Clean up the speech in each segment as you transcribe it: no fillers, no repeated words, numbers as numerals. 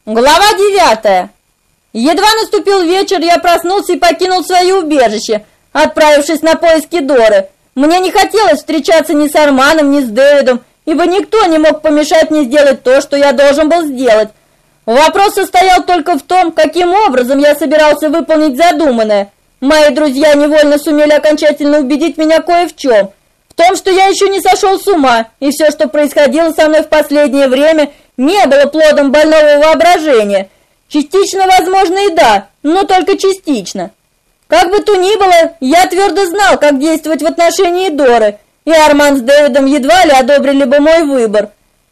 Глава 9. Едва наступил вечер, я проснулся и покинул свое убежище, отправившись на поиски Доры. Мне не хотелось встречаться ни с Арманом, ни с Дэвидом, ибо никто не мог помешать мне сделать то, что я должен был сделать. Вопрос состоял только в том, каким образом я собирался выполнить задуманное. Мои друзья невольно сумели окончательно убедить меня кое в чем. В том, что я еще не сошел с ума, и все, что происходило со мной в последнее время, не было плодом больного воображения. Частично, возможно, и да, но только частично. Как бы то ни было, я твердо знал, как действовать в отношении Доры, и Арман с Дэвидом едва ли одобрили бы мой выбор.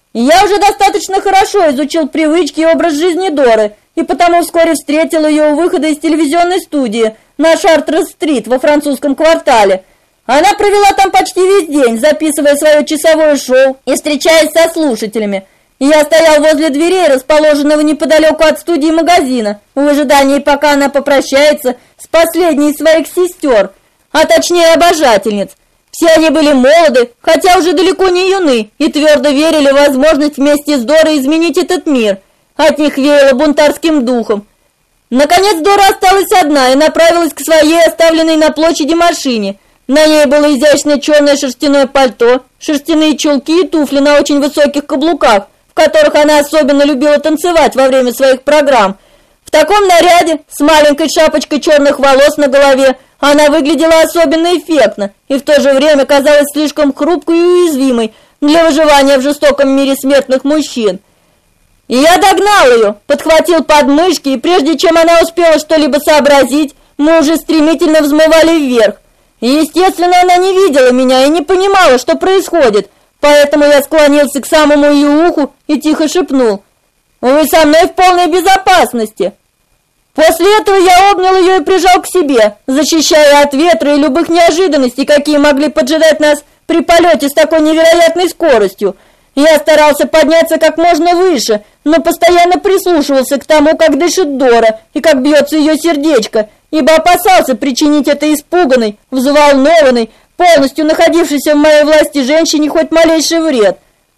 Я уже достаточно хорошо изучил привычки и образ жизни Доры, и потому вскоре встретил ее у выхода из телевизионной студии на Шартрез-стрит во французском квартале. Она провела там почти весь день, записывая свое часовое шоу и встречаясь со слушателями. Я стоял возле дверей, расположенного неподалеку от студии магазина, в ожидании, пока она попрощается с последней из своих сестер, а точнее обожательниц. Все они были молоды, хотя уже далеко не юны, и твердо верили в возможность вместе с Дорой изменить этот мир. От них веяло бунтарским духом. Наконец Дора осталась одна и направилась к своей оставленной на площади машине. На ней было изящное черное шерстяное пальто, шерстяные чулки и туфли на очень высоких каблуках, в которых она особенно любила танцевать во время своих программ. В таком наряде, с маленькой шапочкой черных волос на голове, она выглядела особенно эффектно и в то же время казалась слишком хрупкой и уязвимой для выживания в жестоком мире смертных мужчин. И я догнал ее, подхватил подмышки, и прежде чем она успела что-либо сообразить, мы уже стремительно взмывали вверх. И, естественно, она не видела меня и не понимала, что происходит, поэтому я склонился к самому ее уху и тихо шепнул: «Вы со мной в полной безопасности». После этого я обнял ее и прижал к себе, защищая от ветра и любых неожиданностей, какие могли поджидать нас при полете с такой невероятной скоростью. Я старался подняться как можно выше, но постоянно прислушивался к тому, как дышит Дора и как бьется ее сердечко, ибо опасался причинить этой испуганной, взволнованной, полностью находившейся в моей власти женщине хоть малейший вред.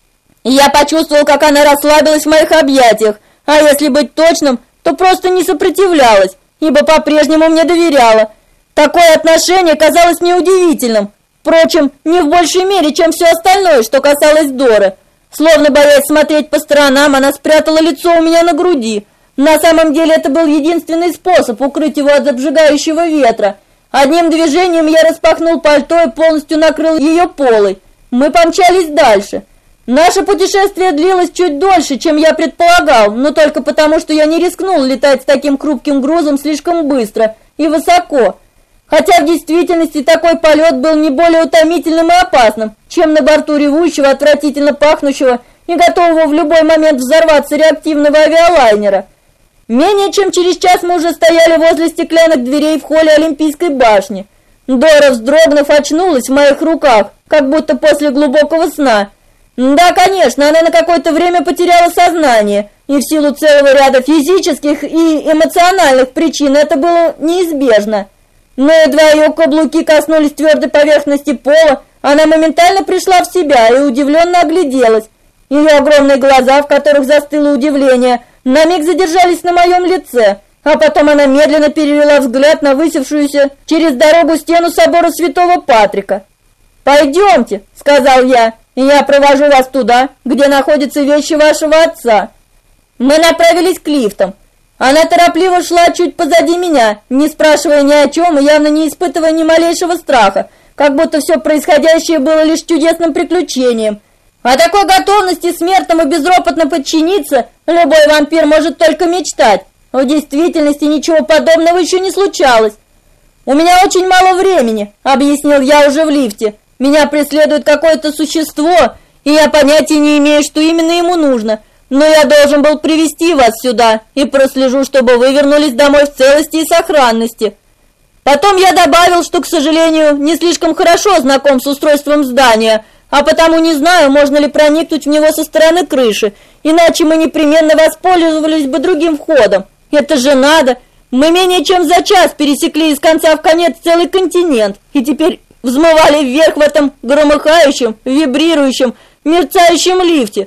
Я почувствовал, как она расслабилась в моих объятиях, а если быть точным, то просто не сопротивлялась, ибо по-прежнему мне доверяла. Такое отношение казалось мне удивительным, впрочем, не в большей мере, чем все остальное, что касалось Доры. Словно боясь смотреть по сторонам, она спрятала лицо у меня на груди. На самом деле это был единственный способ укрыть его от обжигающего ветра. Одним движением я распахнул пальто и полностью накрыл ее полой. Мы помчались дальше. Наше путешествие длилось чуть дольше, чем я предполагал, но только потому, что я не рискнул летать с таким хрупким грузом слишком быстро и высоко. Хотя в действительности такой полет был не более утомительным и опасным, чем на борту ревущего, отвратительно пахнущего и готового в любой момент взорваться реактивного авиалайнера. Менее чем через час мы уже стояли возле стеклянных дверей в холле Олимпийской башни. Дора, вздрогнув, очнулась в моих руках, как будто после глубокого сна. Да, конечно, она на какое-то время потеряла сознание, и в силу целого ряда физических и эмоциональных причин это было неизбежно. Но едва ее каблуки коснулись твердой поверхности пола, она моментально пришла в себя и удивленно огляделась. Ее огромные глаза, в которых застыло удивление, на миг задержались на моем лице, а потом она медленно перевела взгляд на высевшуюся через дорогу стену собора Святого Патрика. «Пойдемте», — сказал я, — «и я провожу вас туда, где находятся вещи вашего отца». Мы направились к лифтам. Она торопливо шла чуть позади меня, не спрашивая ни о чем и явно не испытывая ни малейшего страха, как будто все происходящее было лишь чудесным приключением. О такой готовности смертному безропотно подчиниться любой вампир может только мечтать. В действительности ничего подобного еще не случалось. «У меня очень мало времени», — объяснил я уже в лифте. «Меня преследует какое-то существо, и я понятия не имею, что именно ему нужно. Но я должен был привести вас сюда и прослежу, чтобы вы вернулись домой в целости и сохранности». Потом я добавил, что, к сожалению, не слишком хорошо знаком с устройством здания, а потому не знаю, можно ли проникнуть в него со стороны крыши, иначе мы непременно воспользовались бы другим входом. Это же надо! Мы менее чем за час пересекли из конца в конец целый континент, и теперь взмывали вверх в этом громыхающем, вибрирующем, мерцающем лифте, в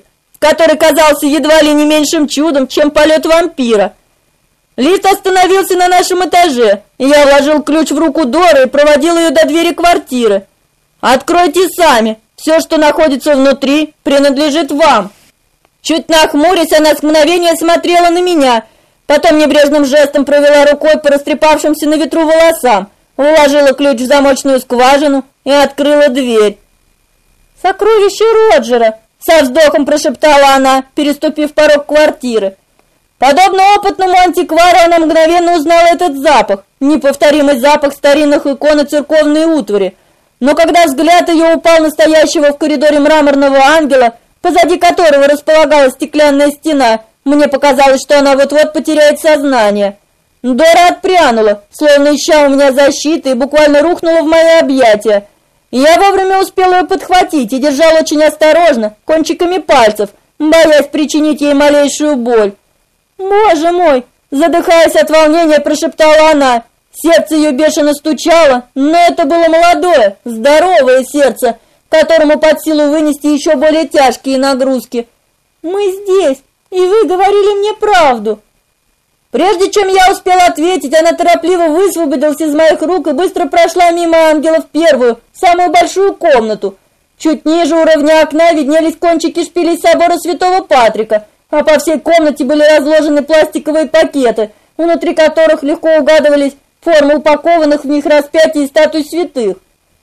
который казался едва ли не меньшим чудом, чем полет вампира. Лифт остановился на нашем этаже, и я вложил ключ в руку Доры и проводил ее до двери квартиры. «Откройте сами, все, что находится внутри, принадлежит вам». Чуть нахмурясь, она с мгновения смотрела на меня, потом небрежным жестом провела рукой по растрепавшимся на ветру волосам, вложила ключ в замочную скважину и открыла дверь. «Сокровище Роджера!» — со вздохом прошептала она, переступив порог квартиры. Подобно опытному антиквару, она мгновенно узнала этот запах, неповторимый запах старинных икон и церковной утвари. Но когда взгляд ее упал на стоящего в коридоре мраморного ангела, позади которого располагалась стеклянная стена, мне показалось, что она вот-вот потеряет сознание. Дора отпрянула, словно ища у меня защиты, и буквально рухнула в мои объятия. Я вовремя успел ее подхватить и держал очень осторожно, кончиками пальцев, боясь причинить ей малейшую боль. «Боже мой!» – задыхаясь от волнения, прошептала она. Сердце ее бешено стучало, но это было молодое, здоровое сердце, которому под силу вынести еще более тяжкие нагрузки. «Мы здесь, и вы говорили мне правду!» Прежде чем я успел ответить, она торопливо высвободилась из моих рук и быстро прошла мимо ангела в первую, самую большую комнату. Чуть ниже уровня окна виднелись кончики шпилей собора Святого Патрика, а по всей комнате были разложены пластиковые пакеты, внутри которых легко угадывались формы упакованных в них распятий и статуй святых.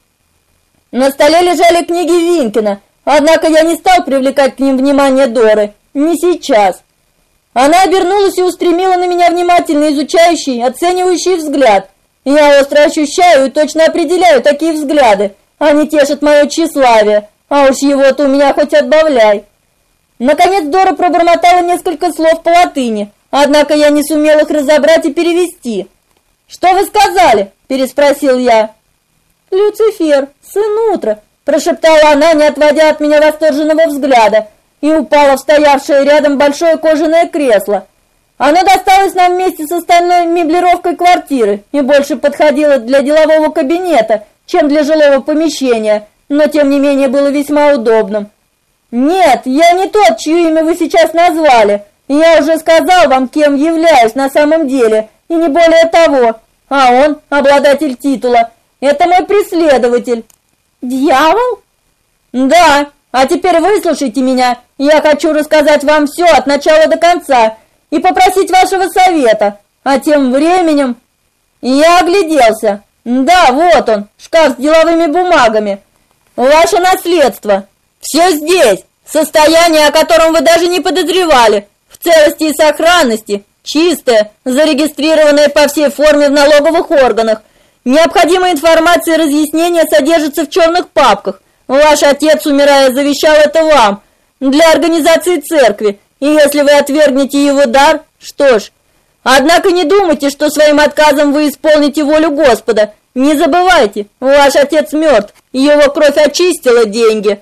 На столе лежали книги Винкина, однако я не стал привлекать к ним внимание Доры. Не сейчас. Она обернулась и устремила на меня внимательно изучающий, оценивающий взгляд. Я остро ощущаю и точно определяю такие взгляды. Они тешат мое тщеславие, а уж его-то у меня хоть отбавляй. Наконец Дора пробормотала несколько слов по латыни, однако я не сумел их разобрать и перевести. «Что вы сказали?» – переспросил я. «Люцифер, сын утра», – прошептала она, не отводя от меня восторженного взгляда, и упала в стоявшее рядом большое кожаное кресло. Оно досталось нам вместе с остальной меблировкой квартиры и больше подходило для делового кабинета, чем для жилого помещения, но тем не менее было весьма удобным. «Нет, я не тот, чье имя вы сейчас назвали. Я уже сказал вам, кем являюсь на самом деле, и не более того. А он, обладатель титула, это мой преследователь». «Дьявол?» «Да, а теперь выслушайте меня. Я хочу рассказать вам все от начала до конца и попросить вашего совета. А тем временем...» Я огляделся. «Да, вот он, шкаф с деловыми бумагами. Ваше наследство. Все здесь, состояние, о котором вы даже не подозревали, в целости и сохранности, чистое, зарегистрированное по всей форме в налоговых органах. Необходимая информация и разъяснения содержатся в черных папках. Ваш отец, умирая, завещал это вам, для организации церкви, и если вы отвергнете его дар, что ж. Однако не думайте, что своим отказом вы исполните волю Господа. Не забывайте, ваш отец мертв, его кровь очистила деньги».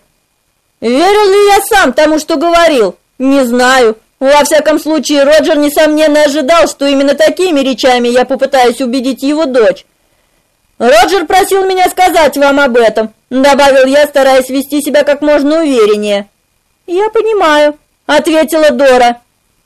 Верил ли я сам тому, что говорил? Не знаю. Во всяком случае, Роджер, несомненно, ожидал, что именно такими речами я попытаюсь убедить его дочь. «Роджер просил меня сказать вам об этом», — добавил я, стараясь вести себя как можно увереннее. «Я понимаю», — ответила Дора.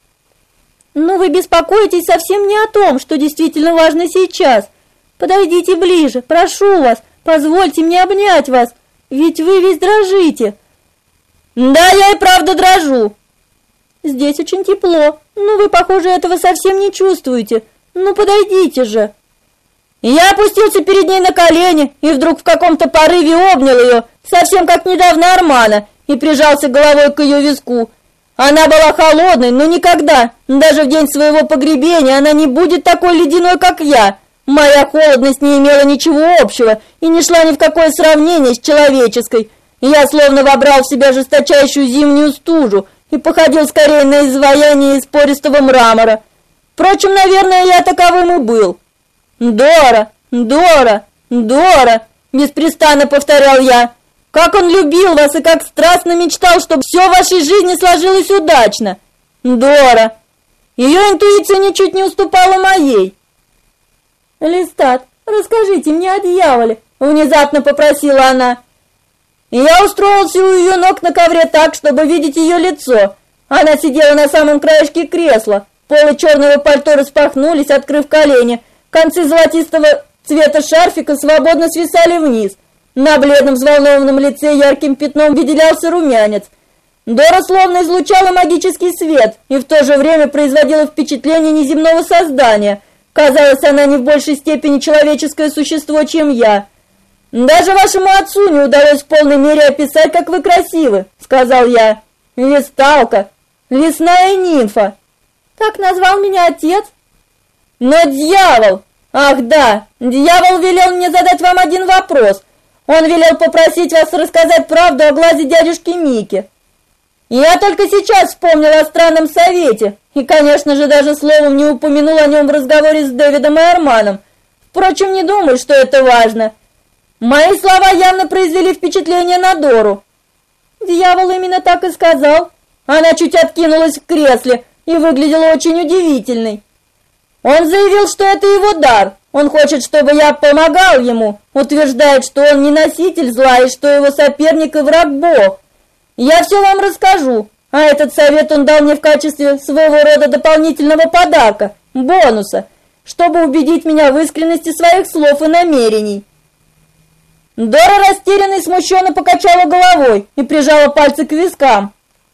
«Но вы беспокоитесь совсем не о том, что действительно важно сейчас. Подойдите ближе, прошу вас, позвольте мне обнять вас, ведь вы весь дрожите». «Да, я и правда дрожу». «Здесь очень тепло, но вы, похоже, этого совсем не чувствуете. Ну, подойдите же». Я опустился перед ней на колени и вдруг в каком-то порыве обнял ее, совсем как недавно Армана, и прижался головой к ее виску. Она была холодной, но никогда, даже в день своего погребения, она не будет такой ледяной, как я. Моя холодность не имела ничего общего и не шла ни в какое сравнение с человеческой. Я словно вобрал в себя жесточайшую зимнюю стужу и походил скорее на изваяние из пористого мрамора. Впрочем, наверное, я таковым и был. «Дора, Дора, Дора!» – беспрестанно повторял я. «Как он любил вас и как страстно мечтал, чтобы все в вашей жизни сложилось удачно! Дора!» Ее интуиция ничуть не уступала моей. «Листат, расскажите мне о дьяволе!» – внезапно попросила она. Я устроился у ее ног на ковре так, чтобы видеть ее лицо. Она сидела на самом краешке кресла. Полы черного пальто распахнулись, открыв колени. Концы золотистого цвета шарфика свободно свисали вниз. На бледном взволнованном лице ярким пятном выделялся румянец. Дора словно излучала магический свет и в то же время производила впечатление неземного создания. Казалось, она не в большей степени человеческое существо, чем я. «Даже вашему отцу не удалось в полной мере описать, как вы красивы», — сказал я. «Весталка, лесная нимфа». «Так назвал меня отец?» «Но дьявол! Ах да, дьявол велел мне задать вам один вопрос. Он велел попросить вас рассказать правду о глазе дядюшки Мики. Я только сейчас вспомнил о странном совете и, конечно же, даже словом не упомянул о нем в разговоре с Дэвидом и Арманом. Впрочем, не думаю, что это важно. Мои слова явно произвели впечатление на Дору». «Дьявол именно так и сказал». Она чуть откинулась в кресле и выглядела очень удивительной. «Он заявил, что это его дар. Он хочет, чтобы я помогал ему. Утверждает, что он не носитель зла и что его соперник и враг Бог. Я все вам расскажу. А этот совет он дал мне в качестве своего рода дополнительного подарка, бонуса, чтобы убедить меня в искренности своих слов и намерений». Дора растерянно и смущенно покачала головой и прижала пальцы к вискам.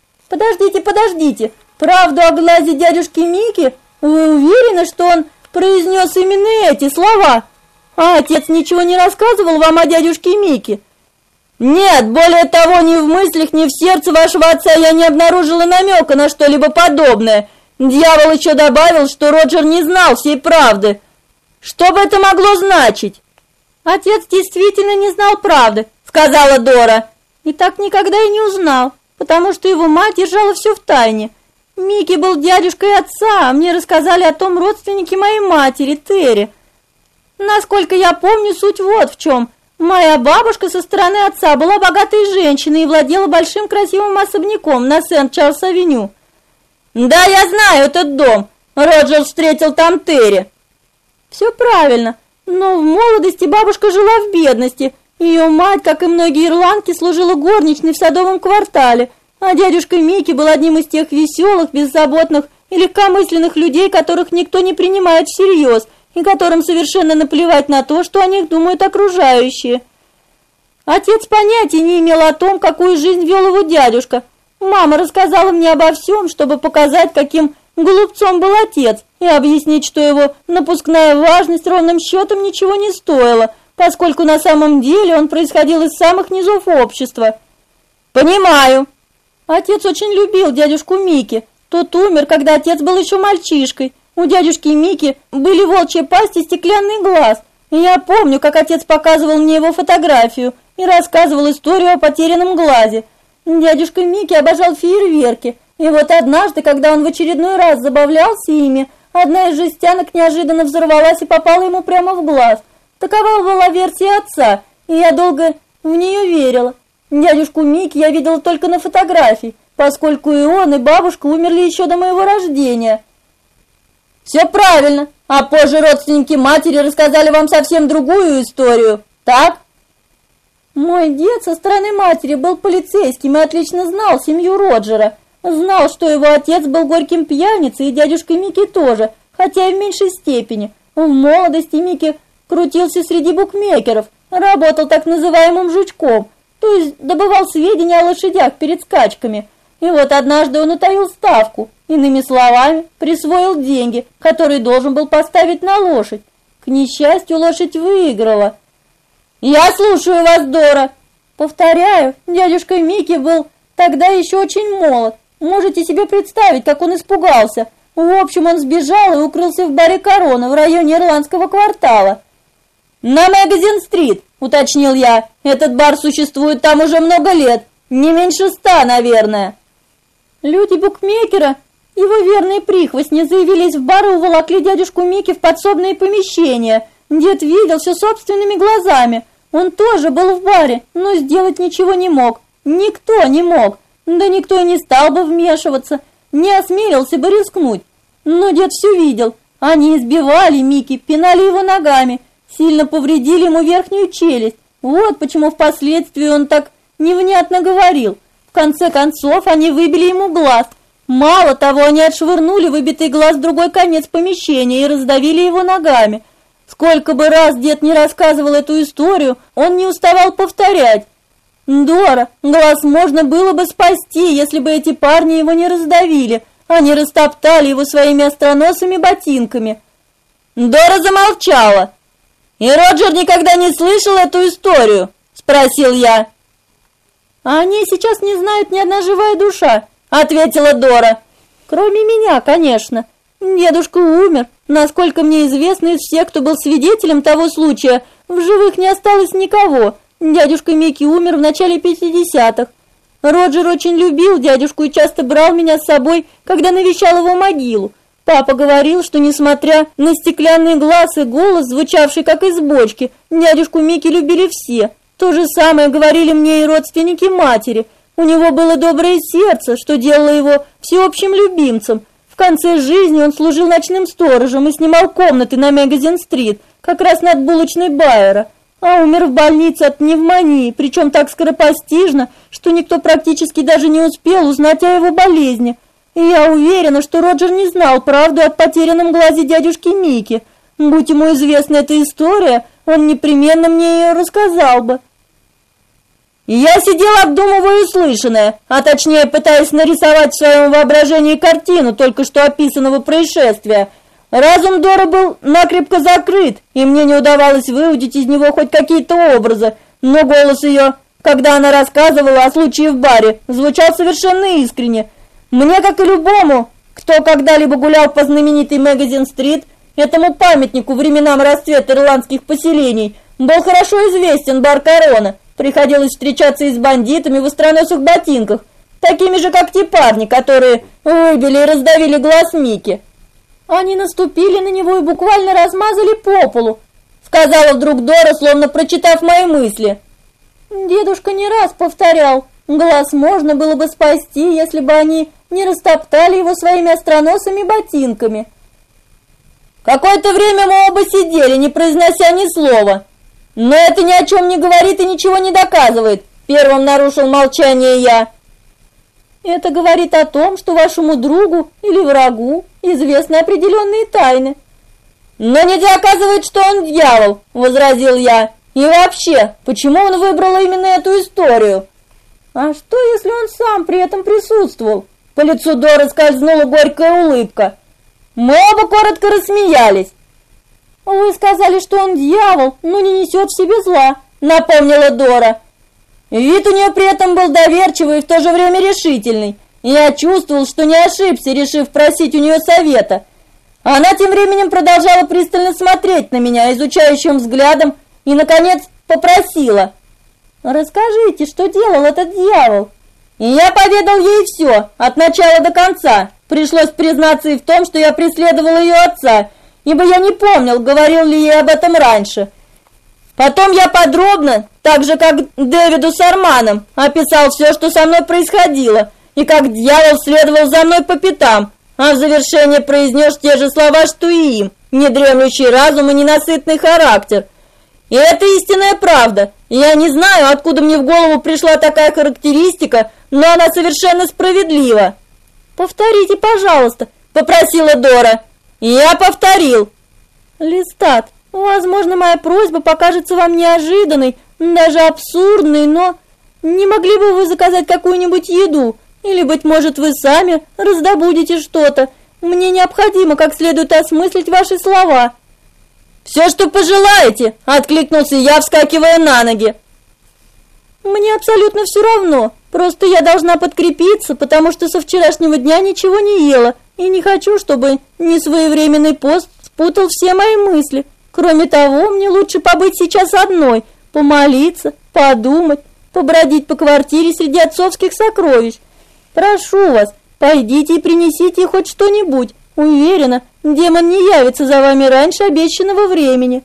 «Подождите, правду о глазе дядюшки Мики? Вы уверены, что он произнес именно эти слова? А отец ничего не рассказывал вам о дядюшке Мики?» «Нет, более того, ни в мыслях, ни в сердце вашего отца я не обнаружила намека на что-либо подобное. Дьявол еще добавил, что Роджер не знал всей правды. Что бы это могло значить?» «Отец действительно не знал правды», — сказала Дора. «И так никогда и не узнал, потому что его мать держала все в тайне. Микки был дядюшкой отца, а мне рассказали о том родственнике моей матери, Терри. Насколько я помню, суть вот в чем. Моя бабушка со стороны отца была богатой женщиной и владела большим красивым особняком на Сент-Чарльз-авеню». «Да, я знаю этот дом. Роджер встретил там Терри». «Все правильно. Но в молодости бабушка жила в бедности. Ее мать, как и многие ирландки, служила горничной в садовом квартале, а дядюшка Микки был одним из тех веселых, беззаботных и легкомысленных людей, которых никто не принимает всерьез и которым совершенно наплевать на то, что о них думают окружающие. Отец понятия не имел о том, какую жизнь вел его дядюшка. Мама рассказала мне обо всем, чтобы показать, каким глупцом был отец, и объяснить, что его напускная важность ровным счетом ничего не стоила, поскольку на самом деле он происходил из самых низов общества». «Понимаю». Отец очень любил дядюшку Микки. Тот умер, когда отец был еще мальчишкой. У дядюшки Микки были волчья пасть и стеклянный глаз. И я помню, как отец показывал мне его фотографию и рассказывал историю о потерянном глазе. Дядюшка Микки обожал фейерверки. И вот однажды, когда он в очередной раз забавлялся ими, одна из жестянок неожиданно взорвалась и попала ему прямо в глаз. Такова была версия отца, и я долго в нее верила. Дядюшку Микки я видела только на фотографии, поскольку и он, и бабушка умерли еще до моего рождения». «Все правильно, а позже родственники матери рассказали вам совсем другую историю, так?» «Мой дед со стороны матери был полицейским и отлично знал семью Роджера. Знал, что его отец был горьким пьяницей, и дядюшка Микки тоже, хотя и в меньшей степени. В молодости Микки крутился среди букмекеров, работал так называемым жучком, то есть добывал сведения о лошадях перед скачками. И вот однажды он утаил ставку, иными словами, присвоил деньги, которые должен был поставить на лошадь. К несчастью, лошадь выиграла». «Я слушаю вас, Дора». «Повторяю, дядюшка Микки был тогда еще очень молод. Можете себе представить, как он испугался. В общем, он сбежал и укрылся в баре «Корона» в районе Ирландского квартала». «На Магазин-стрит», — уточнил я. «Этот бар существует там уже много лет, не меньше 100, наверное». Люди букмекера, его верные прихвостни, заявились в бар и уволокли дядюшку Микки в подсобные помещения. Дед видел все собственными глазами. Он тоже был в баре, но сделать ничего не мог. Никто не мог. Да никто и не стал бы вмешиваться, не осмелился бы рискнуть. Но дед все видел. Они избивали Микки, пинали его ногами, сильно повредили ему верхнюю челюсть. Вот почему впоследствии он так невнятно говорил. В конце концов, они выбили ему глаз. Мало того, они отшвырнули выбитый глаз в другой конец помещения и раздавили его ногами. Сколько бы раз дед не рассказывал эту историю, он не уставал повторять: «Дора, глаз можно было бы спасти, если бы эти парни его не раздавили, а не растоптали его своими остроносыми ботинками». Дора замолчала. «И Роджер никогда не слышал эту историю?» – спросил я. «О ней сейчас не знает ни одна живая душа», – ответила Дора. «Кроме меня, конечно. Дедушка умер. Насколько мне известно, из всех, кто был свидетелем того случая, в живых не осталось никого. Дядюшка Микки умер в начале 50-х. Роджер очень любил дядюшку и часто брал меня с собой, когда навещал его могилу. Папа говорил, что несмотря на стеклянный глаз и голос, звучавший как из бочки, дядюшку Микки любили все. То же самое говорили мне и родственники матери. У него было доброе сердце, что делало его всеобщим любимцем. В конце жизни он служил ночным сторожем и снимал комнаты на Магазин-стрит, как раз над булочной Байера, а умер в больнице от пневмонии, причем так скоропостижно, что никто практически даже не успел узнать о его болезни. И я уверена, что Роджер не знал правду о потерянном глазе дядюшки Микки. Будь ему известна эта история, он непременно мне ее рассказал бы. Я сидел, обдумывая услышанное, а точнее пытаясь нарисовать в своем воображении картину только что описанного происшествия. Разум Доры был накрепко закрыт, и мне не удавалось выудить из него хоть какие-то образы, но голос ее, когда она рассказывала о случае в баре, звучал совершенно искренне. Мне, как и любому, кто когда-либо гулял по знаменитой Магазин-стрит, этому памятнику временам расцвета ирландских поселений, был хорошо известен бар Корона. Приходилось встречаться и с бандитами в остроносых ботинках, такими же, как те парни, которые выбили и раздавили глаз Микки. Они наступили на него и буквально размазали по полу, сказала вдруг Дора, словно прочитав мои мысли. Дедушка не раз повторял: глаз можно было бы спасти, если бы они не растоптали его своими остроносыми ботинками. Какое-то время мы оба сидели, не произнося ни слова. Но это ни о чем не говорит и ничего не доказывает. Первым нарушил молчание я. Это говорит о том, что вашему другу или врагу известны определенные тайны. Но не доказывает, что он дьявол, возразил я. И вообще, почему он выбрал именно эту историю? А что, если он сам при этом присутствовал? По лицу Доры скользнула горькая улыбка. Мы оба коротко рассмеялись. Вы сказали, что он дьявол, но не несет в себе зла, напомнила Дора. Вид у нее при этом был доверчивый и в то же время решительный. Я чувствовал, что не ошибся, решив просить у нее совета. Она тем временем продолжала пристально смотреть на меня изучающим взглядом и, наконец, попросила: «Расскажите, что делал этот дьявол?» И я поведал ей все, от начала до конца. Пришлось признаться и в том, что я преследовал ее отца, ибо я не помнил, говорил ли ей об этом раньше. Потом я подробно, так же как Дэвиду с Арманом, описал все, что со мной происходило, и как дьявол следовал за мной по пятам, а в завершение произнес те же слова, что и им: недремлющий разум и ненасытный характер. И это истинная правда. Я не знаю, откуда мне в голову пришла такая характеристика, но она совершенно справедлива. «Повторите, пожалуйста», — попросила Дора. Я повторил. «Листат, возможно, моя просьба покажется вам неожиданной, даже абсурдной, но не могли бы вы заказать какую-нибудь еду? Или, быть может, вы сами раздобудете что-то? Мне необходимо как следует осмыслить ваши слова». «Все, что пожелаете», — откликнулся я, вскакивая на ноги. «Мне абсолютно все равно, просто я должна подкрепиться, потому что со вчерашнего дня ничего не ела, и не хочу, чтобы несвоевременный пост спутал все мои мысли. Кроме того, мне лучше побыть сейчас одной, помолиться, подумать, побродить по квартире среди отцовских сокровищ. Прошу вас, пойдите и принесите хоть что-нибудь. Уверена, демон не явится за вами раньше обещанного времени».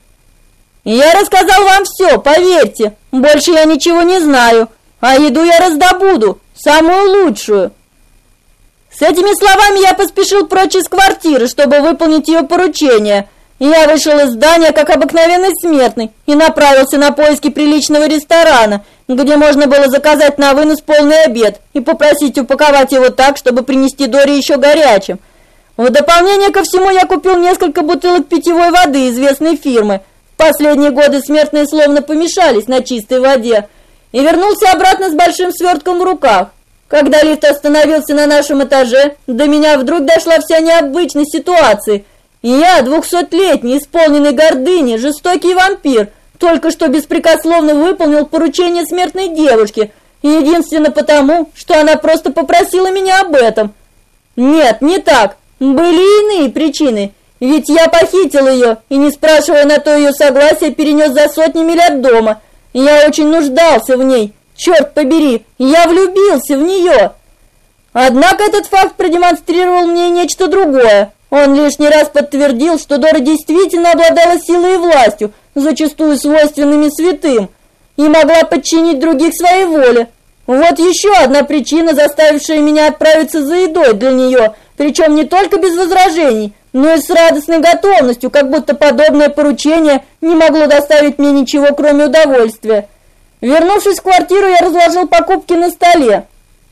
«Я рассказал вам все, поверьте. Больше я ничего не знаю. А еду я раздобуду, самую лучшую». С этими словами я поспешил прочь из квартиры, чтобы выполнить ее поручение. Я вышел из здания, как обыкновенный смертный, и направился на поиски приличного ресторана, где можно было заказать на вынос полный обед и попросить упаковать его так, чтобы принести Доре еще горячим. В дополнение ко всему я купил несколько бутылок питьевой воды известной фирмы. В последние годы смертные словно помешались на чистой воде. И вернулся обратно с большим свертком в руках. Когда лифт остановился на нашем этаже, до меня вдруг дошла вся необычность ситуации. И я, 200-летний, исполненный гордыни, жестокий вампир, только что беспрекословно выполнил поручение смертной девушки, и единственно потому, что она просто попросила меня об этом. Нет, не так. Были иные причины. Ведь я похитил ее и, не спрашивая на то ее согласия, перенес за сотни миль от дома. Я очень нуждался в ней. Черт побери, я влюбился в нее. Однако этот факт продемонстрировал мне нечто другое. Он лишний раз подтвердил, что Дора действительно обладала силой и властью, зачастую свойственными святым, и могла подчинить других своей воле. Вот еще одна причина, заставившая меня отправиться за едой для нее, причем не только без возражений, но и с радостной готовностью, как будто подобное поручение не могло доставить мне ничего, кроме удовольствия. Вернувшись в квартиру, я разложил покупки на столе.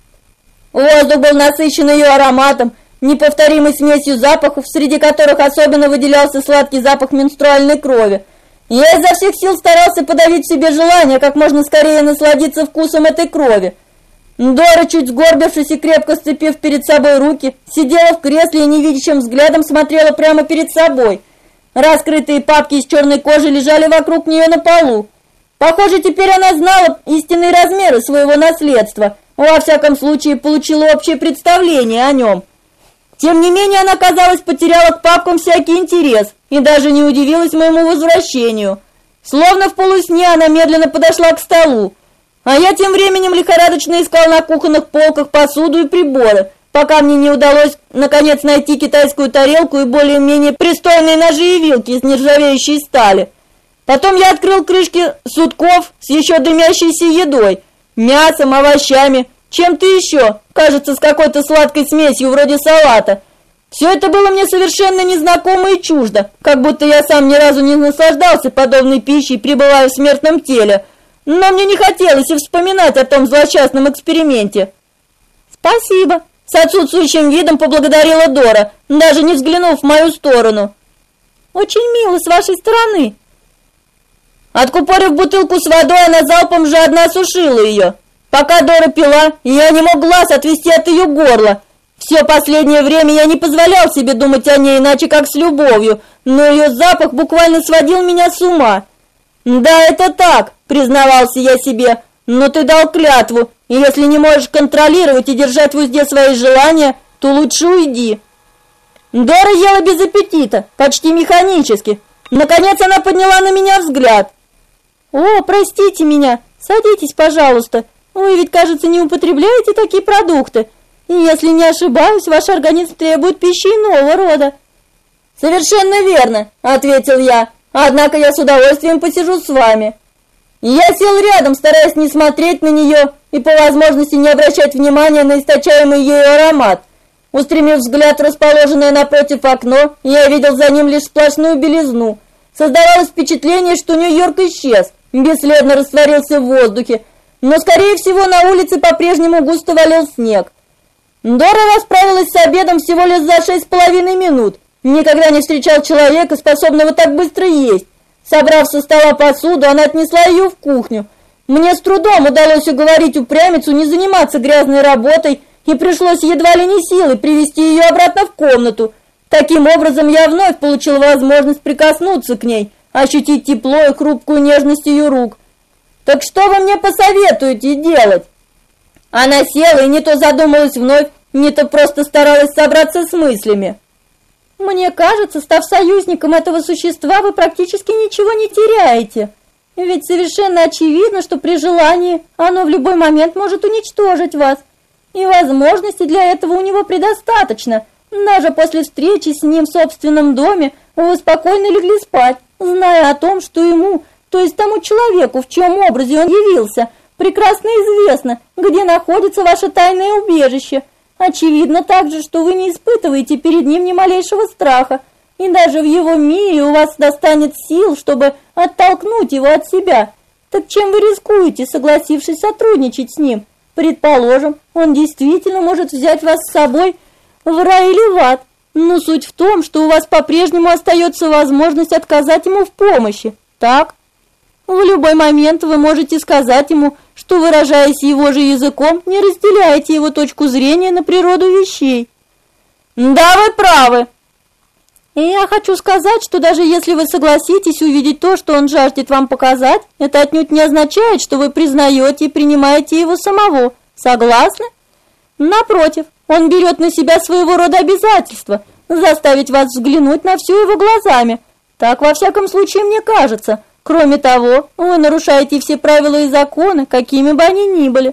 Воздух был насыщен ее ароматом, неповторимой смесью запахов, среди которых особенно выделялся сладкий запах менструальной крови. Я изо всех сил старался подавить в себе желание как можно скорее насладиться вкусом этой крови. Дора, чуть сгорбившись и крепко сцепив перед собой руки, сидела в кресле и невидящим взглядом смотрела прямо перед собой. Раскрытые папки из черной кожи лежали вокруг нее на полу. Похоже, теперь она знала истинные размеры своего наследства, во всяком случае получила общее представление о нем. Тем не менее, она, казалось, потеряла к папкам всякий интерес и даже не удивилась моему возвращению. Словно в полусне она медленно подошла к столу, а я тем временем лихорадочно искал на кухонных полках посуду и приборы, пока мне не удалось наконец найти китайскую тарелку и более-менее пристойные ножи и вилки из нержавеющей стали. Потом я открыл крышки сутков с еще дымящейся едой, мясом, овощами, чем-то еще, кажется, с какой-то сладкой смесью вроде салата. Все это было мне совершенно незнакомо и чуждо, как будто я сам ни разу не наслаждался подобной пищей, пребывая в смертном теле. Но мне не хотелось и вспоминать о том злосчастном эксперименте. «Спасибо», — с отсутствующим видом поблагодарила Дора, даже не взглянув в мою сторону. «Очень мило с вашей стороны». Откупорив бутылку с водой, она залпом жадно осушила ее. Пока Дора пила, я не мог глаз отвести от ее горла. Все последнее время я не позволял себе думать о ней иначе, как с любовью, но ее запах буквально сводил меня с ума. «Да, это так», — признавался я себе, — «но ты дал клятву, и если не можешь контролировать и держать в узде свои желания, то лучше уйди». Дора ела без аппетита, почти механически. Наконец она подняла на меня взгляд. «О, простите меня, садитесь, пожалуйста. Вы ведь, кажется, не употребляете такие продукты. И если не ошибаюсь, ваш организм требует пищи иного рода». «Совершенно верно», — ответил я. «Однако я с удовольствием посижу с вами». Я сел рядом, стараясь не смотреть на нее и по возможности не обращать внимания на источаемый ею аромат. Устремив взгляд в расположенное напротив окно, я видел за ним лишь сплошную белизну. Создавалось впечатление, что Нью-Йорк исчез, бесследно растворился в воздухе, но, скорее всего, на улице по-прежнему густо валил снег. Дора расправилась с обедом всего лишь за 6,5 минут. Никогда не встречал человека, способного так быстро есть. Собрав со стола посуду, она отнесла ее в кухню. Мне с трудом удалось уговорить упрямицу не заниматься грязной работой, и пришлось едва ли не силой привести ее обратно в комнату. Таким образом, я вновь получил возможность прикоснуться к ней, ощутить тепло и хрупкую нежность ее рук. «Так что вы мне посоветуете делать?» Она села и не то задумалась вновь, не то просто старалась собраться с мыслями. «Мне кажется, став союзником этого существа, вы практически ничего не теряете. Ведь совершенно очевидно, что при желании оно в любой момент может уничтожить вас. И возможностей для этого у него предостаточно. Даже после встречи с ним в собственном доме вы спокойно легли спать, зная о том, что ему, то есть тому человеку, в чьем образе он явился, прекрасно известно, где находится ваше тайное убежище. Очевидно также, что вы не испытываете перед ним ни малейшего страха. и даже в его мире у вас достанет сил, чтобы оттолкнуть его от себя. Так чем вы рискуете, согласившись сотрудничать с ним? Предположим, он действительно может взять вас с собой в рай или в ад, но суть в том, что у вас по-прежнему остается возможность отказать ему в помощи, так? В любой момент вы можете сказать ему, что, выражаясь его же языком, не разделяете его точку зрения на природу вещей. Да, вы правы. И я хочу сказать, что даже если вы согласитесь увидеть то, что он жаждет вам показать, это отнюдь не означает, что вы признаете и принимаете его самого. Согласны? Напротив, он берет на себя своего рода обязательство заставить вас взглянуть на все его глазами. Так, во всяком случае, мне кажется. Кроме того, вы нарушаете все правила и законы, какими бы они ни были.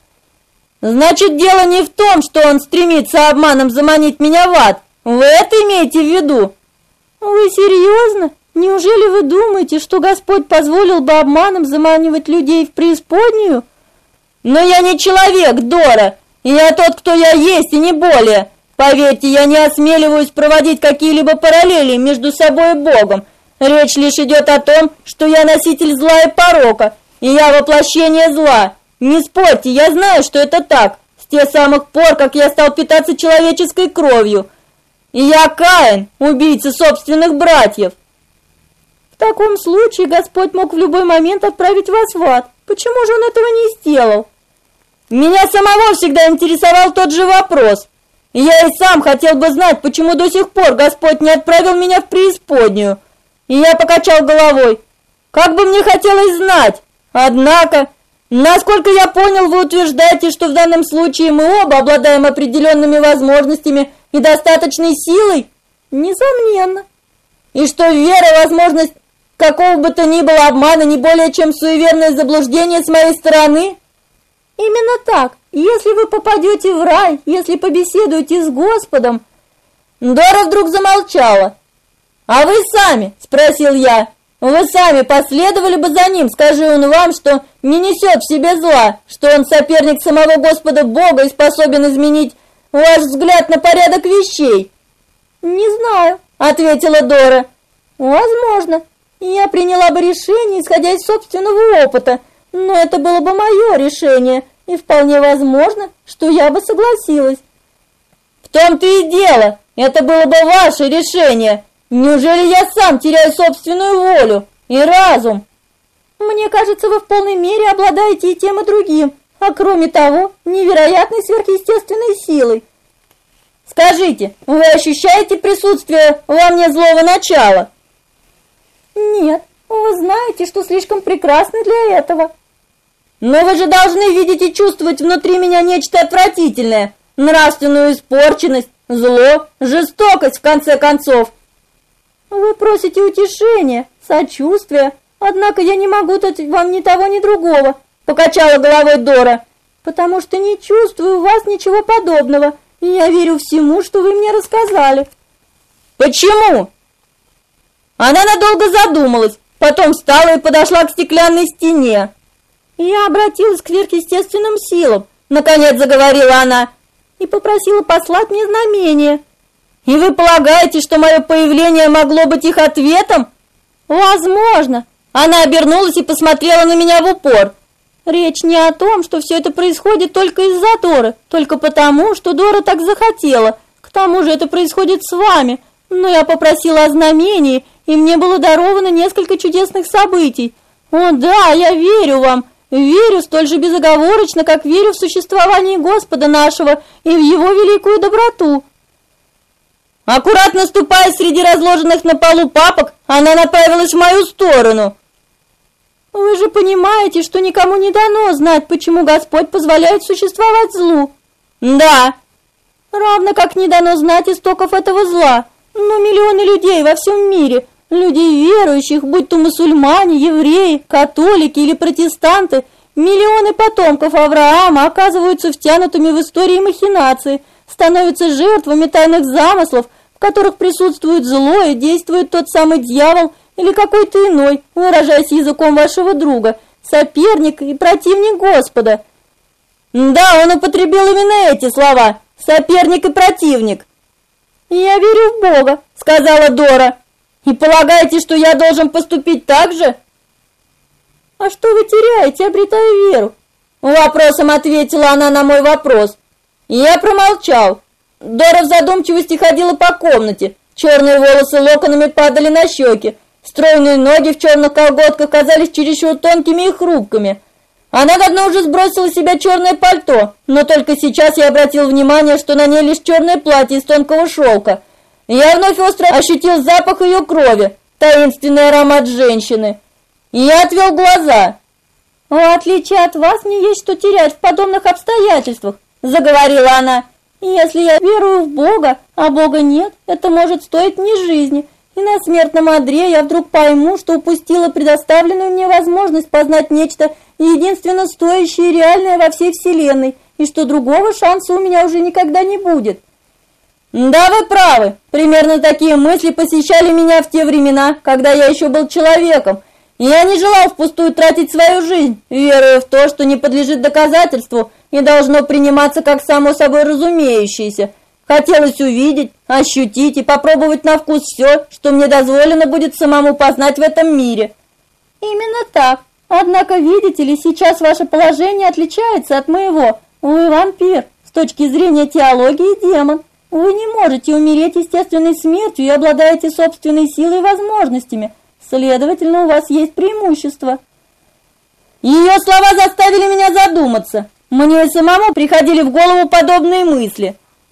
Значит, дело не в том, что он стремится обманом заманить меня в ад. Вы это имеете в виду? Вы серьезно? Неужели вы думаете, что Господь позволил бы обманом заманивать людей в преисподнюю? Но я не человек, Дора. Я тот, кто я есть, и не более. Поверьте, я не осмеливаюсь проводить какие-либо параллели между собой и Богом. Речь лишь идет о том, что я носитель зла и порока, и я воплощение зла. Не спорьте, я знаю, что это так, с тех самых пор, как я стал питаться человеческой кровью. И я Каин, убийца собственных братьев. В таком случае Господь мог в любой момент отправить вас в ад. Почему же он этого не сделал? Меня самого всегда интересовал тот же вопрос. И я и сам хотел бы знать, почему до сих пор Господь не отправил меня в преисподнюю. И я покачал головой. Как бы мне хотелось знать. Однако, насколько я понял, вы утверждаете, что в данном случае мы оба обладаем определенными возможностями и достаточной силой? Несомненно. И что вера, возможность какого бы то ни было обмана не более чем суеверное заблуждение с моей стороны? Именно так. Если вы попадете в рай, если побеседуете с Господом... Дора вдруг замолчала. «А вы сами?» – спросил я. «Вы сами последовали бы за ним, скажи он вам, что не несет в себе зла, что он соперник самого Господа Бога и способен изменить ваш взгляд на порядок вещей?» «Не знаю», – ответила Дора. «Возможно. Я приняла бы решение, исходя из собственного опыта, но это было бы мое решение, и вполне возможно, что я бы согласилась». «В том-то и дело, это было бы ваше решение. Неужели я сам теряю собственную волю и разум?» «Мне кажется, вы в полной мере обладаете и тем, и другим, а кроме того, невероятной сверхъестественной силой». «Скажите, вы ощущаете присутствие во мне злого начала?» «Нет, вы знаете, что слишком прекрасны для этого». «Но вы же должны видеть и чувствовать внутри меня нечто отвратительное, нравственную испорченность, зло, жестокость, в конце концов». «Вы просите утешения, сочувствия, однако я не могу дать вам ни того, ни другого», — покачала головой Дора, «потому что не чувствую в вас ничего подобного, и я верю всему, что вы мне рассказали». «Почему?» Она надолго задумалась, потом встала и подошла к стеклянной стене. «Я обратилась к сверхъестественным силам», — наконец заговорила она, «и попросила послать мне знамение». «И вы полагаете, что мое появление могло быть их ответом?» «Возможно». Она обернулась и посмотрела на меня в упор. «Речь не о том, что все это происходит только из-за Доры, только потому, что Дора так захотела. К тому же это происходит с вами. Но я попросила о знамении, и мне было даровано несколько чудесных событий. О да, я верю вам, верю столь же безоговорочно, как верю в существование Господа нашего и в Его великую доброту». Аккуратно ступая среди разложенных на полу папок, она направилась в мою сторону. «Вы же понимаете, что никому не дано знать, почему Господь позволяет существовать злу?» «Да». «Равно как не дано знать истоков этого зла. Но миллионы людей во всем мире, людей верующих, будь то мусульмане, евреи, католики или протестанты, миллионы потомков Авраама оказываются втянутыми в истории махинации, становятся жертвами тайных замыслов, в которых присутствует зло и действует тот самый дьявол или какой-то иной, выражаясь языком вашего друга, соперник и противник Господа». «Да, он употребил именно эти слова, соперник и противник». «Я верю в Бога», — сказала Дора. И полагаете, что я должен поступить так же? А что вы теряете, обретая веру? Вопросом ответила она на мой вопрос. И я промолчал. Дора в задумчивости ходила по комнате. Черные волосы локонами падали на щеки. Стройные ноги в черных колготках казались чересчур тонкими и хрупкими. Она давно уже сбросила с себя черное пальто, но только сейчас я обратил внимание, что на ней лишь черное платье из тонкого шелка. Я вновь остро ощутил запах ее крови, таинственный аромат женщины. И я отвел глаза. «В отличие от вас, мне есть что терять в подобных обстоятельствах», — заговорила она. «Если я верую в Бога, а Бога нет, это может стоить мне жизни. И на смертном одре я вдруг пойму, что упустила предоставленную мне возможность познать нечто единственно стоящее и реальное во всей вселенной, и что другого шанса у меня уже никогда не будет». Да, вы правы. Примерно такие мысли посещали меня в те времена, когда я еще был человеком. И я не желал впустую тратить свою жизнь, веруя в то, что не подлежит доказательству и должно приниматься как само собой разумеющееся. Хотелось увидеть, ощутить и попробовать на вкус все, что мне дозволено будет самому познать в этом мире. Именно так. Однако, видите ли, сейчас ваше положение отличается от моего. Вы вампир, с точки зрения теологии демон. Вы не можете умереть естественной смертью и обладаете собственной силой и возможностями. Следовательно, у вас есть преимущество. Ее слова заставили меня задуматься. Мне самому приходили в голову подобные мысли.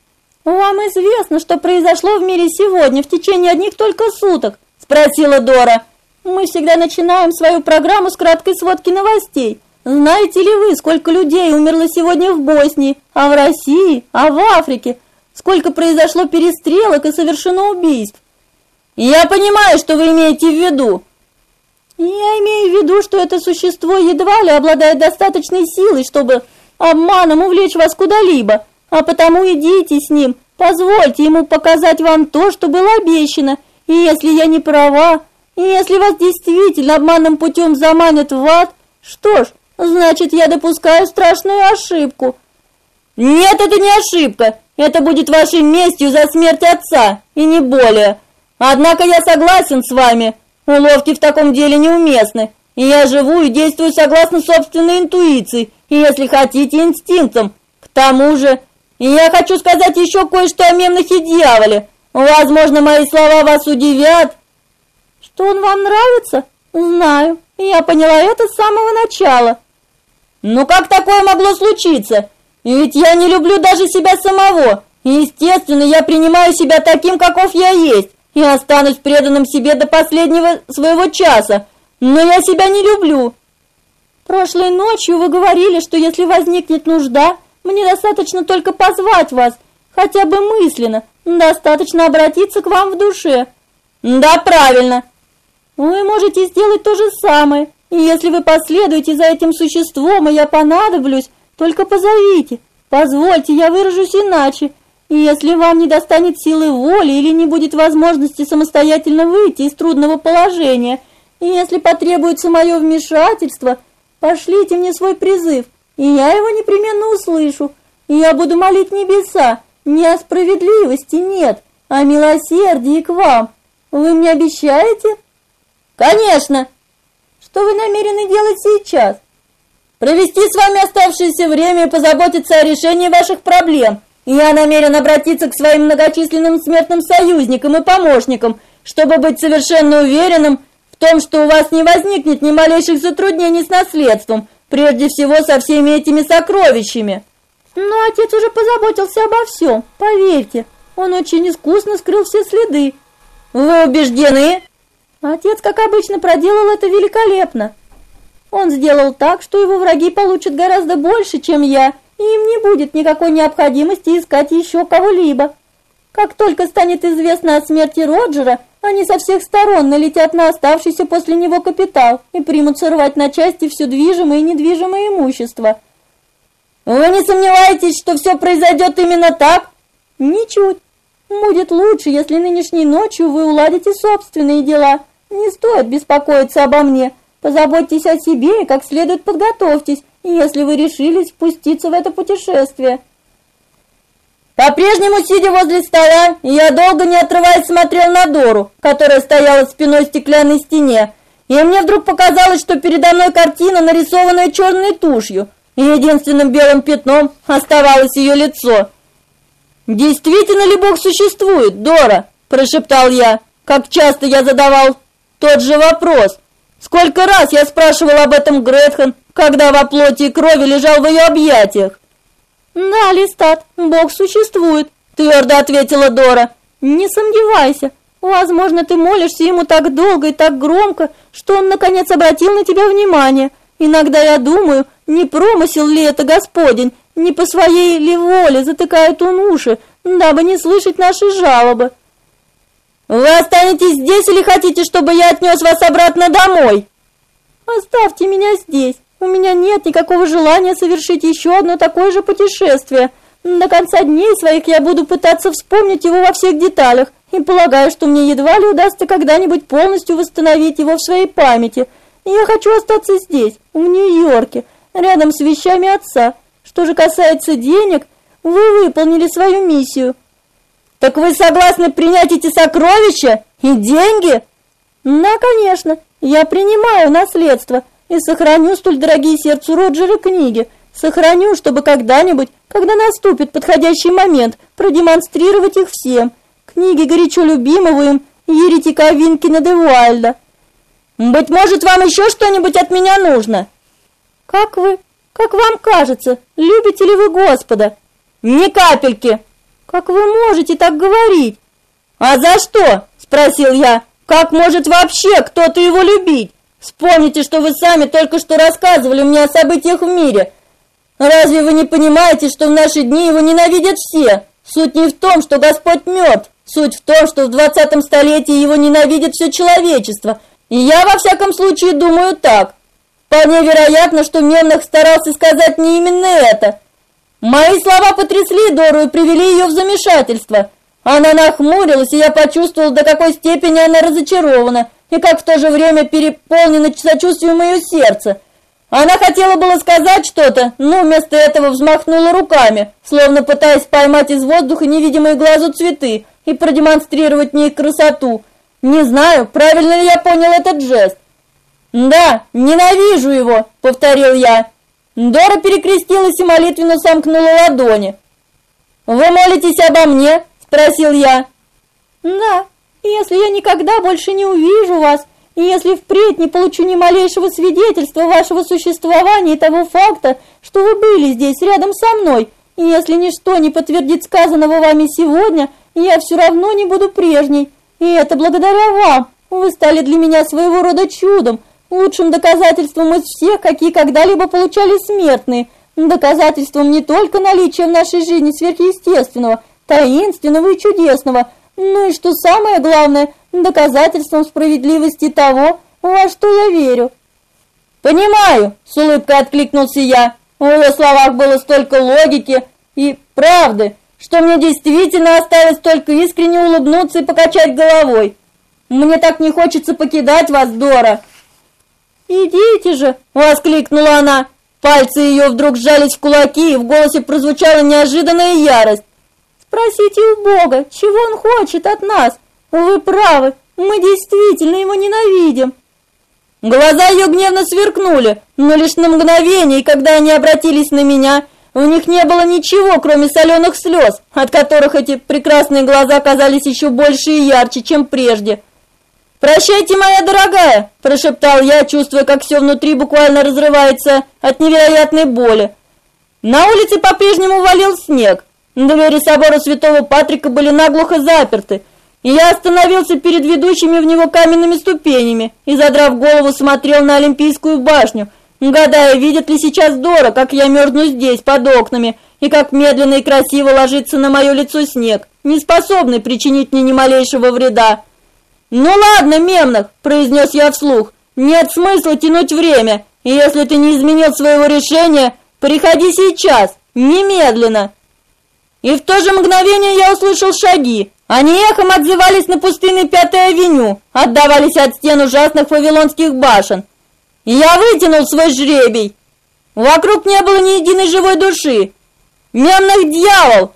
«Вам известно, что произошло в мире сегодня в течение одних только суток?» – спросила Дора. «Мы всегда начинаем свою программу с краткой сводки новостей. Знаете ли вы, сколько людей умерло сегодня в Боснии, а в России, а в Африке? Сколько произошло перестрелок и совершено убийств?» «Я понимаю, что вы имеете в виду». «Я имею в виду, что это существо едва ли обладает достаточной силой, чтобы обманом увлечь вас куда-либо, а потому идите с ним, позвольте ему показать вам то, что было обещано, и если я не права, и если вас действительно обманным путем заманят в ад, что ж, значит, я допускаю страшную ошибку». «Нет, это не ошибка, это будет вашей местью за смерть отца, и не более. Однако я согласен с вами, уловки в таком деле неуместны, и я живу и действую согласно собственной интуиции, и, если хотите, инстинктам. К тому же, и я хочу сказать еще кое-что о мемнах и дьяволе. Возможно, мои слова вас удивят». «Что он вам нравится? Знаю, я поняла это с самого начала». «Ну как такое могло случиться? Ведь я не люблю даже себя самого, и, естественно, я принимаю себя таким, каков я есть, и останусь преданным себе до последнего своего часа, но я себя не люблю». «Прошлой ночью вы говорили, что если возникнет нужда, мне достаточно только позвать вас, хотя бы мысленно, достаточно обратиться к вам в душе». «Да, правильно». «Вы можете сделать то же самое, и если вы последуете за этим существом, и я понадоблюсь, только позовите, позвольте, я выражусь иначе. И если вам не достанет силы воли или не будет возможности самостоятельно выйти из трудного положения, и если потребуется мое вмешательство, пошлите мне свой призыв, и я его непременно услышу. И я буду молить небеса, не о справедливости, нет, а о милосердии к вам. Вы мне обещаете?» «Конечно!» «Что вы намерены делать сейчас?» «Провести с вами оставшееся время и позаботиться о решении ваших проблем. Я намерен обратиться к своим многочисленным смертным союзникам и помощникам, чтобы быть совершенно уверенным в том, что у вас не возникнет ни малейших затруднений с наследством, прежде всего со всеми этими сокровищами». «Но отец уже позаботился обо всем, поверьте. Он очень искусно скрыл все следы». «Вы убеждены?» «Отец, как обычно, проделал это великолепно. Он сделал так, что его враги получат гораздо больше, чем я, и им не будет никакой необходимости искать еще кого-либо. Как только станет известно о смерти Роджера, они со всех сторон налетят на оставшийся после него капитал и примутся рвать на части все движимое и недвижимое имущество». «Вы не сомневаетесь, что все произойдет именно так?» «Ничуть. Будет лучше, если нынешней ночью вы уладите собственные дела. Не стоит беспокоиться обо мне. Позаботьтесь о себе и как следует подготовьтесь, если вы решились спуститься в это путешествие». По-прежнему, сидя возле стола, я долго не отрываясь смотрел на Дору, которая стояла спиной к стеклянной стене, и мне вдруг показалось, что передо мной картина, нарисованная черной тушью, и единственным белым пятном оставалось ее лицо. «Действительно ли Бог существует, Дора?» – прошептал я. Как часто я задавал тот же вопрос. Сколько раз я спрашивал об этом Гретхен, когда во плоти и крови лежал в ее объятиях. «Да, Листат, Бог существует», – твердо ответила Дора. «Не сомневайся. Возможно, ты молишься ему так долго и так громко, что он наконец обратил на тебя внимание. Иногда я думаю, не промысел ли это Господень, не по своей ли воле затыкает он уши, дабы не слышать наши жалобы». «Вы останетесь здесь или хотите, чтобы я отнес вас обратно домой?» «Оставьте меня здесь. У меня нет никакого желания совершить еще одно такое же путешествие. До конца дней своих я буду пытаться вспомнить его во всех деталях, и полагаю, что мне едва ли удастся когда-нибудь полностью восстановить его в своей памяти. И я хочу остаться здесь, в Нью-Йорке, рядом с вещами отца. Что же касается денег, вы выполнили свою миссию». «Так вы согласны принять эти сокровища и деньги?» «Да, конечно. Я принимаю наследство и сохраню столь дорогие сердцу Роджера книги. Сохраню, чтобы когда-нибудь, когда наступит подходящий момент, продемонстрировать их всем. Книги горячо любимого им еретика Винкина де Уайльда». «Быть может, вам еще что-нибудь от меня нужно?» Как вам кажется, любите ли вы Господа?» «Ни капельки». «Как вы можете так говорить?» «А за что?» – спросил я. «Как может вообще кто-то его любить? Вспомните, что вы сами только что рассказывали мне о событиях в мире. Разве вы не понимаете, что в наши дни его ненавидят все? Суть не в том, что Господь мертв. Суть в том, что в 20 столетии его ненавидит все человечество. И я, во всяком случае, думаю так. Вполне вероятно, что Мемнах старался сказать не именно это». Мои слова потрясли Дору и привели ее в замешательство. Она нахмурилась, и я почувствовал, до какой степени она разочарована, и как в то же время переполнено сочувствием ее сердце. Она хотела было сказать что-то, но вместо этого взмахнула руками, словно пытаясь поймать из воздуха невидимые глазу цветы и продемонстрировать в них красоту. Не знаю, правильно ли я понял этот жест. «Да, ненавижу его», — повторил я. Дора перекрестилась и молитвенно сомкнула ладони. «Вы молитесь обо мне?» – спросил я. «Да, если я никогда больше не увижу вас, и если впредь не получу ни малейшего свидетельства вашего существования и того факта, что вы были здесь рядом со мной, и если ничто не подтвердит сказанного вами сегодня, я все равно не буду прежней, и это благодаря вам. Вы стали для меня своего рода чудом, лучшим доказательством из всех, какие когда-либо получали смертные, доказательством не только наличия в нашей жизни сверхъестественного, таинственного и чудесного, но и, что самое главное, доказательством справедливости того, во что я верю». «Понимаю», — с улыбкой откликнулся я. В ее словах было столько логики и правды, что мне действительно осталось только искренне улыбнуться и покачать головой. «Мне так не хочется покидать вас, Дора». «Идите же!» – воскликнула она. Пальцы ее вдруг сжались в кулаки, и в голосе прозвучала неожиданная ярость. «Спросите у Бога, чего Он хочет от нас? Вы правы, мы действительно Его ненавидим». Глаза ее гневно сверкнули, но лишь на мгновение, и когда они обратились на меня, в них не было ничего, кроме соленых слез, от которых эти прекрасные глаза казались еще больше и ярче, чем прежде. «Прощайте, моя дорогая!» – прошептал я, чувствуя, как все внутри буквально разрывается от невероятной боли. На улице по-прежнему валил снег. Двери собора Святого Патрика были наглухо заперты, и я остановился перед ведущими в него каменными ступенями и, задрав голову, смотрел на Олимпийскую башню, гадая, видит ли сейчас Дора, как я мерзну здесь, под окнами, и как медленно и красиво ложится на мое лицо снег, не способный причинить мне ни малейшего вреда. «Ну ладно, Мемнах», – произнес я вслух, – «нет смысла тянуть время, и если ты не изменил своего решения, приходи сейчас, немедленно». И в то же мгновение я услышал шаги. Они эхом отзывались на пустынной Пятой авеню, отдавались от стен ужасных вавилонских башен. И я вытянул свой жребий. Вокруг не было ни единой живой души. «Мемнах, дьявол!»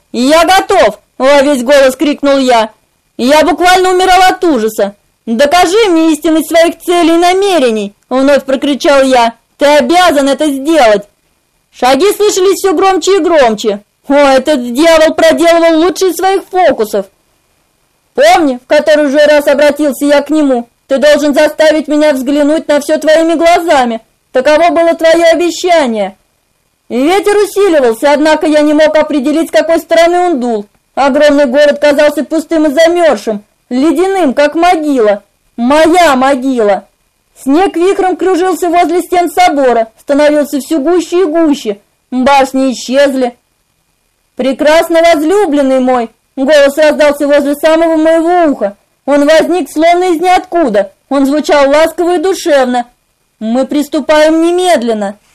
«Я готов!» – во весь голос крикнул я. Я буквально умирал от ужаса. «Докажи мне истинность своих целей и намерений!» – вновь прокричал я. «Ты обязан это сделать!» Шаги слышались все громче и громче. О, этот дьявол проделывал лучшие своих фокусов. «Помни, в который уже раз обратился я к нему, ты должен заставить меня взглянуть на все твоими глазами. Таково было твое обещание». Ветер усиливался, однако я не мог определить, с какой стороны он дул. Огромный город казался пустым и замерзшим, ледяным, как могила. Моя могила. Снег вихрем кружился возле стен собора, становился все гуще и гуще. Башни исчезли. «Прекрасно возлюбленный мой!» Голос раздался возле самого моего уха. Он возник словно из ниоткуда. Он звучал ласково и душевно. «Мы приступаем немедленно!»